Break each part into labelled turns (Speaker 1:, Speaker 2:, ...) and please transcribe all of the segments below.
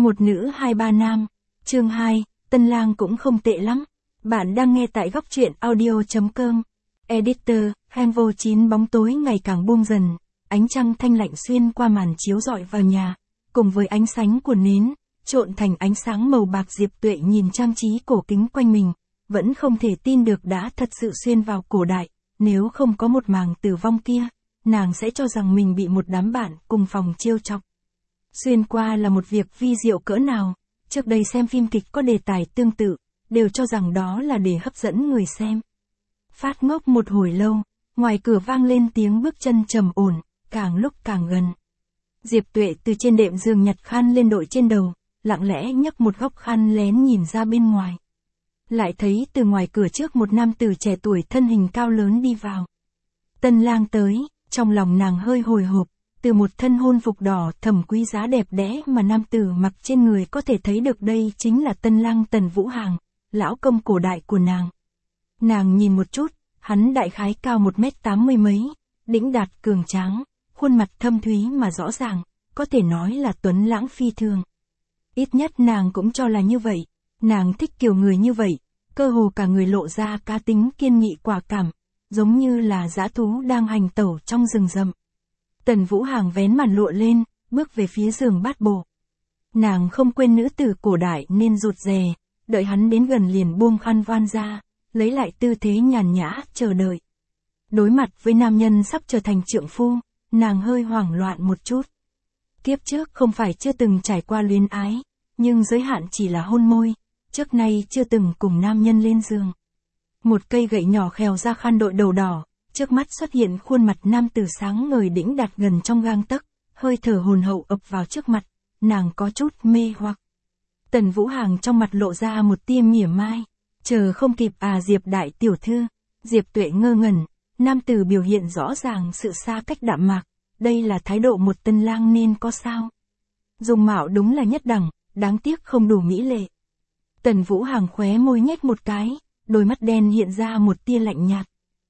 Speaker 1: Một nữ hai ba nam. Chương 2, tân lang cũng không tệ lắm. Bạn đang nghe tại góc truyện audio.com. Editor, Hanvo 9 bóng tối ngày càng buông dần, ánh trăng thanh lạnh xuyên qua màn chiếu rọi vào nhà, cùng với ánh sáng của nến, trộn thành ánh sáng màu bạc. Diệp Tuệ nhìn trang trí cổ kính quanh mình, vẫn không thể tin được đã thật sự xuyên vào cổ đại, nếu không có một màn tử vong kia, nàng sẽ cho rằng mình bị một đám bạn cùng phòng trêu chọc. Xuyên qua là một việc vi diệu cỡ nào, trước đây xem phim kịch có đề tài tương tự, đều cho rằng đó là để hấp dẫn người xem. Phát ngốc một hồi lâu, ngoài cửa vang lên tiếng bước chân trầm ổn, càng lúc càng gần. Diệp Tuệ từ trên đệm giường nhặt khăn lên đội trên đầu, lặng lẽ nhấc một góc khăn lén nhìn ra bên ngoài. Lại thấy từ ngoài cửa trước một nam tử trẻ tuổi thân hình cao lớn đi vào. Tân lang tới, trong lòng nàng hơi hồi hộp, từ một thân hôn phục đỏ thẫm quý giá đẹp đẽ mà nam tử mặc trên người có thể thấy được đây chính là tân lang Tần Vũ Hàng, lão công cổ đại của nàng. Nàng nhìn một chút, hắn đại khái cao 1m80 mấy, đĩnh đạt cường tráng, khuôn mặt thâm thúy mà rõ ràng, có thể nói là tuấn lãng phi thường. Ít nhất nàng cũng cho là như vậy, nàng thích kiểu người như vậy, cơ hồ cả người lộ ra cá tính kiên nghị quả cảm, giống như là dã thú đang hành tẩu trong rừng rậm. Tần Vũ Hàng vén màn lụa lên, bước về phía giường bát bộ. Nàng không quên nữ tử cổ đại nên rụt rè, đợi hắn đến gần liền buông khăn voan ra, lấy lại tư thế nhàn nhã, chờ đợi. Đối mặt với nam nhân sắp trở thành trượng phu, nàng hơi hoảng loạn một chút. Kiếp trước không phải chưa từng trải qua luyến ái, nhưng giới hạn chỉ là hôn môi, trước nay chưa từng cùng nam nhân lên giường. Một cây gậy nhỏ khèo ra khăn đội đầu đỏ, trước mắt xuất hiện khuôn mặt nam tử sáng ngời đĩnh đạt gần trong gang tấc, hơi thở hồn hậu ập vào trước mặt, nàng có chút mê hoặc. Tần Vũ Hàng trong mặt lộ ra một tia mỉa mai, chờ không kịp à Diệp đại tiểu thư. Diệp Tuệ ngơ ngẩn, nam tử biểu hiện rõ ràng sự xa cách đạm mạc, đây là thái độ một tân lang nên có sao. Dung mạo đúng là nhất đẳng, đáng tiếc không đủ mỹ lệ. Tần Vũ Hàng khóe môi nhếch một cái, đôi mắt đen hiện ra một tia lạnh nhạt.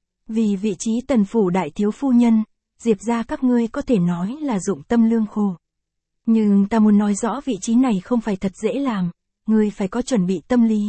Speaker 1: Vì vị trí Tần phủ đại thiếu phu nhân, Diệp gia các ngươi có thể nói là dụng tâm lương khổ. Nhưng ta muốn nói rõ vị trí này không phải thật dễ làm, ngươi phải có chuẩn bị tâm lý.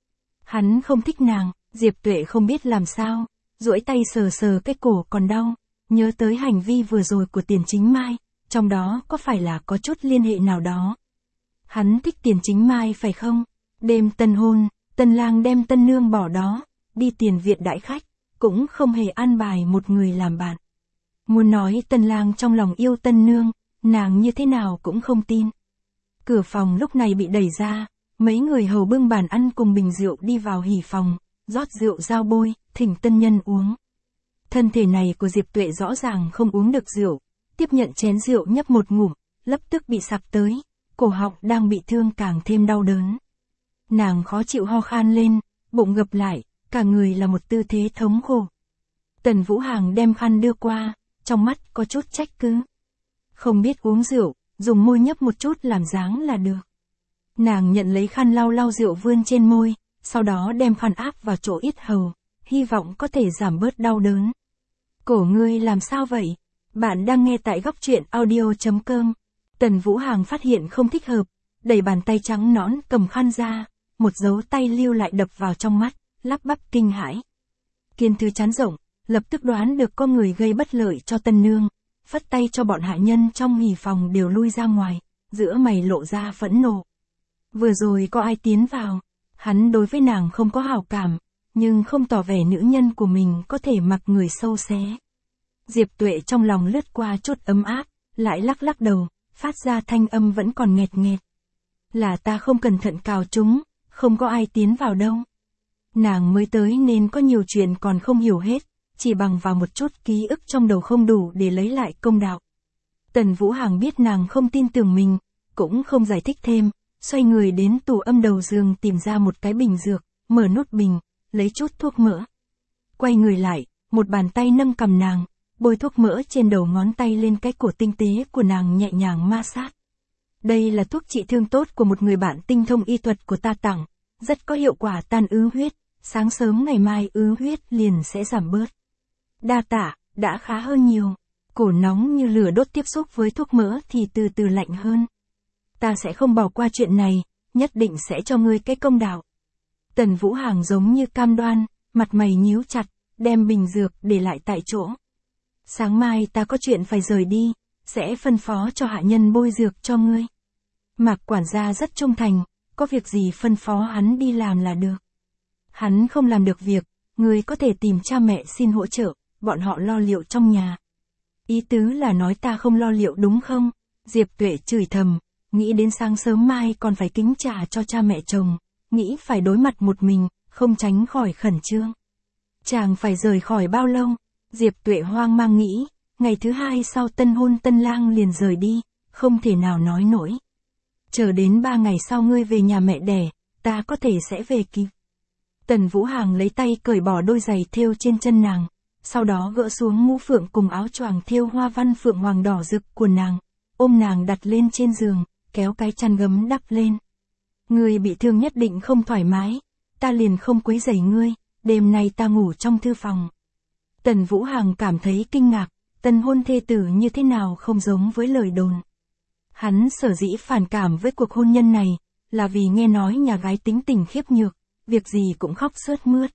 Speaker 1: Hắn không thích nàng, Diệp Tuệ không biết làm sao, duỗi tay sờ sờ cái cổ còn đau, nhớ tới hành vi vừa rồi của Tiền Chính Mai, trong đó có phải là có chút liên hệ nào đó. Hắn thích Tiền Chính Mai phải không? Đêm tân hôn, tân lang đem tân nương bỏ đó, đi tiền viện đãi khách, cũng không hề an bài một người làm bạn. Muốn nói tân lang trong lòng yêu tân nương, nàng như thế nào cũng không tin. Cửa phòng lúc này bị đẩy ra, mấy người hầu bưng bàn ăn cùng bình rượu đi vào hỉ phòng, rót rượu giao bôi, thỉnh tân nhân uống. Thân thể này của Diệp Tuệ rõ ràng không uống được rượu, tiếp nhận chén rượu nhấp một ngụm, lập tức bị sặc tới, cổ họng đang bị thương càng thêm đau đớn. Nàng khó chịu ho khan lên, bụng gập lại, cả người là một tư thế thống khổ. Tần Vũ Hàng đem khăn đưa qua, trong mắt có chút trách cứ. Không biết uống rượu, dùng môi nhấp một chút làm dáng là được. Nàng nhận lấy khăn lau lau rượu vươn trên môi, sau đó đem khăn áp vào chỗ yết hầu, hy vọng có thể giảm bớt đau đớn. Cổ ngươi làm sao vậy? Bạn đang nghe tại góc truyện audio.com. Tần Vũ Hàng phát hiện không thích hợp, đẩy bàn tay trắng nõn cầm khăn ra, một dấu tay lưu lại đập vào trong mắt, lắp bắp kinh hãi. Kiên Thư trán rộng, lập tức đoán được có người gây bất lợi cho tân nương, phất tay cho bọn hạ nhân trong hỉ phòng đều lui ra ngoài, giữa mày lộ ra phẫn nộ. Vừa rồi có ai tiến vào, hắn đối với nàng không có hảo cảm, nhưng không tỏ vẻ nữ nhân của mình có thể mặc người sâu xé. Diệp Tuệ trong lòng lướt qua chút ấm áp, lại lắc lắc đầu, phát ra thanh âm vẫn còn nghẹt nghẹt. Là ta không cẩn thận cào chúng, không có ai tiến vào đâu. Nàng mới tới nên có nhiều chuyện còn không hiểu hết, chỉ bằng vào một chút ký ức trong đầu không đủ để lấy lại công đạo. Tần Vũ Hàng biết nàng không tin tưởng mình, cũng không giải thích thêm, xoay người đến tủ âm đầu giường tìm ra một cái bình dược, mở nút bình, lấy chút thuốc mỡ. Quay người lại, một bàn tay nâng cầm nàng, bôi thuốc mỡ trên đầu ngón tay lên cái cổ tinh tế của nàng nhẹ nhàng ma sát. Đây là thuốc trị thương tốt của một người bạn tinh thông y thuật của ta tặng, rất có hiệu quả tan ứ huyết, sáng sớm ngày mai ứ huyết liền sẽ giảm bớt. Đa tạ, đã khá hơn nhiều. Cổ nóng như lửa đốt tiếp xúc với thuốc mỡ thì từ từ lạnh hơn. Ta sẽ không bỏ qua chuyện này, nhất định sẽ cho ngươi cái công đạo. Tần Vũ Hàng giống như cam đoan, mặt mày nhíu chặt, đem bình dược để lại tại chỗ. Sáng mai ta có chuyện phải rời đi, sẽ phân phó cho hạ nhân bôi dược cho ngươi. Mạc quản gia rất trung thành, có việc gì phân phó hắn đi làm là được. Hắn không làm được việc, ngươi có thể tìm cha mẹ xin hỗ trợ, bọn họ lo liệu trong nhà. Ý tứ là nói ta không lo liệu đúng không? Diệp Tuệ chửi thầm, nghĩ đến sáng sớm mai còn phải kính trà cho cha mẹ chồng, nghĩ phải đối mặt một mình, không tránh khỏi khẩn trương. Chàng phải rời khỏi bao lâu? Diệp Tuệ hoang mang nghĩ, ngày thứ 2 sau tân hôn tân lang liền rời đi, không thể nào nói nổi. Chờ đến 3 ngày sau ngươi về nhà mẹ đẻ, ta có thể sẽ về kịp. Tần Vũ Hàng lấy tay cởi bỏ đôi giày thêu trên chân nàng, sau đó gỡ xuống mũ phượng cùng áo choàng thêu hoa văn phượng hoàng đỏ rực của nàng, ôm nàng đặt lên trên giường, kéo cái chăn gấm đắp lên. Ngươi bị thương nhất định không thoải mái, ta liền không quấy rầy ngươi, đêm nay ta ngủ trong thư phòng. Tần Vũ Hàng cảm thấy kinh ngạc, tân hôn thê tử như thế nào không giống với lời đồn. Hắn sở dĩ phản cảm với cuộc hôn nhân này, là vì nghe nói nhà gái tính tình khiếp nhược, việc gì cũng khóc sướt mướt.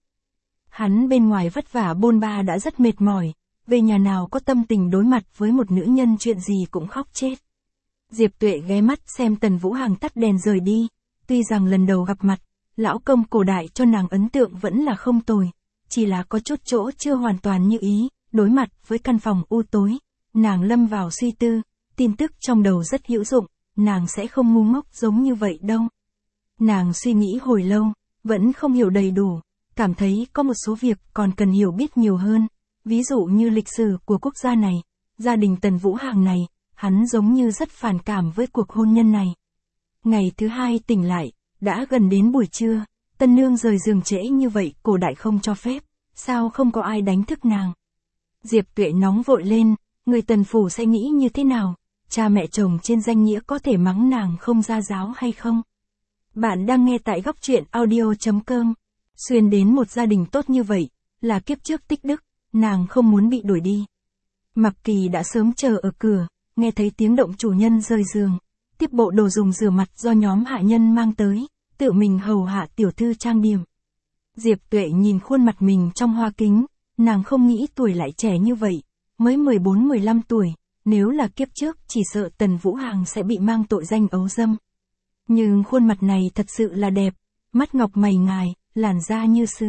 Speaker 1: Hắn bên ngoài vất vả bôn ba đã rất mệt mỏi, về nhà nào có tâm tình đối mặt với một nữ nhân chuyện gì cũng khóc chết. Diệp Tuệ ghé mắt xem Tần Vũ Hàng tắt đèn rời đi, tuy rằng lần đầu gặp mặt, lão công cổ đại cho nàng ấn tượng vẫn là không tồi, chỉ là có chút chỗ chưa hoàn toàn như ý, đối mặt với căn phòng u tối, nàng lâm vào suy tư, tin tức trong đầu rất hữu dụng, nàng sẽ không ngu ngốc giống như vậy đâu. Nàng suy nghĩ hồi lâu, vẫn không hiểu đầy đủ, cảm thấy có một số việc còn cần hiểu biết nhiều hơn, ví dụ như lịch sử của quốc gia này, gia đình Tần Vũ Hàng này, hắn giống như rất phản cảm với cuộc hôn nhân này. Ngày thứ 2 tỉnh lại, đã gần đến buổi trưa, tân nương rời giường trễ như vậy cổ đại không cho phép, sao không có ai đánh thức nàng. Diệp Tuệ nóng vội lên, người Tần phủ sẽ nghĩ như thế nào, cha mẹ chồng trên danh nghĩa có thể mắng nàng không ra giáo hay không? Bạn đang nghe tại góc truyện audio.com. Xuyên đến một gia đình tốt như vậy, là kiếp trước tích đức, nàng không muốn bị đuổi đi. Mặc Kỳ đã sớm chờ ở cửa, nghe thấy tiếng động chủ nhân rời giường, tiếp bộ đồ dùng rửa mặt do nhóm hạ nhân mang tới, tự mình hầu hạ tiểu thư trang điểm. Diệp Tuệ nhìn khuôn mặt mình trong hoa kính, nàng không nghĩ tuổi lại trẻ như vậy, mới 14-15 tuổi, nếu là kiếp trước chỉ sợ Tần Vũ Hàng sẽ bị mang tội danh ấu dâm. Nhưng khuôn mặt này thật sự là đẹp, mắt ngọc mày ngài, làn da như sứ.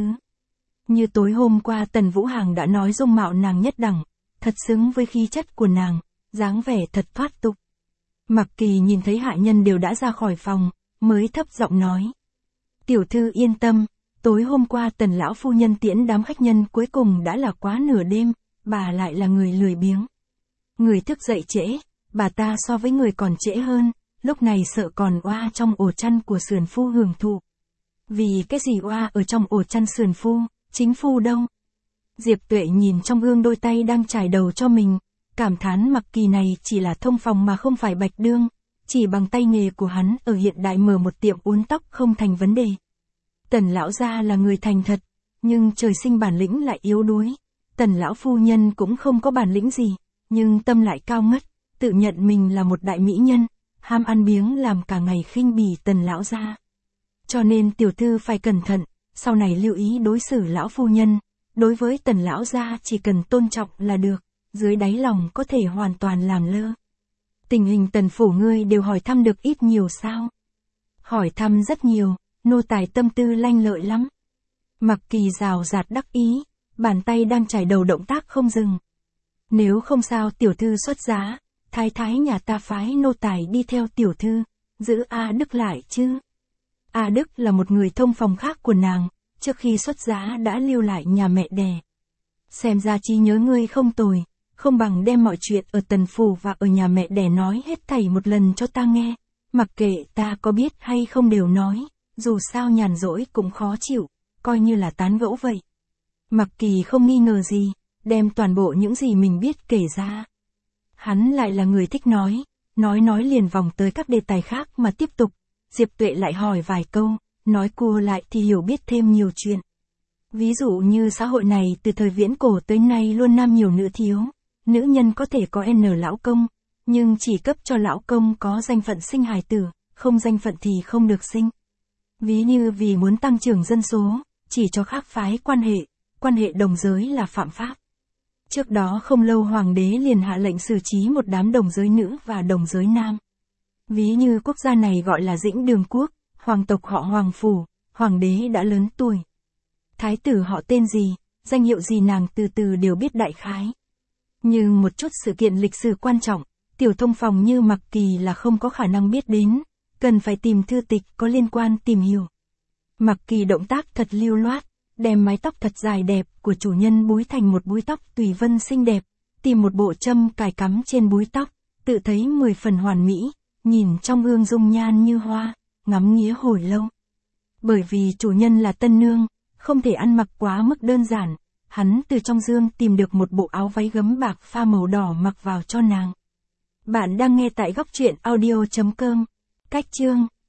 Speaker 1: Như tối hôm qua Tần Vũ Hàng đã nói dung mạo nàng nhất đẳng, thật xứng với khí chất của nàng, dáng vẻ thật thoát tục. Mặc Kỳ nhìn thấy hạ nhân đều đã ra khỏi phòng, mới thấp giọng nói. Tiểu thư yên tâm, tối hôm qua Tần lão phu nhân tiễn đám khách nhân cuối cùng đã là quá nửa đêm, bà lại là người lười biếng. Người thức dậy trễ, bà ta so với người còn trễ hơn, lúc này sợ còn oa trong ổ chăn của sườn phu hưởng thụ. Vì cái gì oa ở trong ổ chăn sườn phu, chính phu đâu? Diệp Tuệ nhìn trong gương đôi tay đang chải đầu cho mình, cảm thán Mặc Kỳ này chỉ là thông phòng mà không phải bạch đương, chỉ bằng tay nghề của hắn ở hiện đại mở một tiệm uốn tóc không thành vấn đề. Tần lão gia là người thành thật, nhưng trời sinh bản lĩnh lại yếu đuối. Tần lão phu nhân cũng không có bản lĩnh gì, nhưng tâm lại cao ngất, tự nhận mình là một đại mỹ nhân, ham ăn biếng làm cả ngày khinh bỉ Tần lão gia. Cho nên tiểu thư phải cẩn thận, sau này lưu ý đối xử lão phu nhân, đối với Tần lão gia chỉ cần tôn trọng là được, dưới đáy lòng có thể hoàn toàn làm lơ. Tình hình Tần phủ ngươi đều hỏi thăm được ít nhiều sao? Hỏi thăm rất nhiều, nô tài tâm tư lanh lợi lắm. Mặc Kỳ rào rạt đắc ý, bàn tay đang chải đầu động tác không dừng. Nếu không sao tiểu thư xuất giá, thái thái nhà ta phái nô tài đi theo tiểu thư, giữ A Đức lại chứ. A Đức là một người thông phòng khác của nàng, trước khi xuất giá đã lưu lại nhà mẹ đẻ. Xem ra trí nhớ ngươi không tồi, không bằng đem mọi chuyện ở Tần phủ và ở nhà mẹ đẻ nói hết thảy một lần cho ta nghe, mặc kệ ta có biết hay không đều nói, dù sao nhàn rỗi cũng khó chịu, coi như là tán gẫu vậy. Mặc Kỳ không nghi ngờ gì, đem toàn bộ những gì mình biết kể ra. Hắn lại là người thích nói liền vòng tới các đề tài khác mà tiếp tục. Diệp Tuệ lại hỏi vài câu, nói cua lại thì hiểu biết thêm nhiều chuyện. Ví dụ như xã hội này từ thời viễn cổ tới nay luôn nam nhiều nữ thiếu, nữ nhân có thể có N lão công, nhưng chỉ cấp cho lão công có danh phận sinh hài tử, không danh phận thì không được sinh. Ví như vì muốn tăng trưởng dân số, chỉ cho khác phái quan hệ đồng giới là phạm pháp. Trước đó không lâu hoàng đế liền hạ lệnh xử trí một đám đồng giới nữ và đồng giới nam. Ví như quốc gia này gọi là Dĩnh Đường Quốc, hoàng tộc họ Hoàng Phủ, hoàng đế đã lớn tuổi. Thái tử họ tên gì, danh hiệu gì nàng từ từ đều biết đại khái. Nhưng một chút sự kiện lịch sử quan trọng, tiểu thông phòng như Mặc Kỳ là không có khả năng biết đến, cần phải tìm thư tịch có liên quan tìm hiểu. Mặc Kỳ động tác thật lưu loát, đem mái tóc thật dài đẹp của chủ nhân búi thành một búi tóc tùy vân xinh đẹp, tìm một bộ châm cài cắm trên búi tóc, tự thấy 10 phần hoàn mỹ, nhìn trong gương dung nhan như hoa, ngắm nghía hồi lâu. Bởi vì chủ nhân là tân nương, không thể ăn mặc quá mức đơn giản, hắn từ trong giường tìm được một bộ áo váy gấm bạc pha màu đỏ mặc vào cho nàng. Bạn đang nghe tại góc truyện audio.com. Cách chương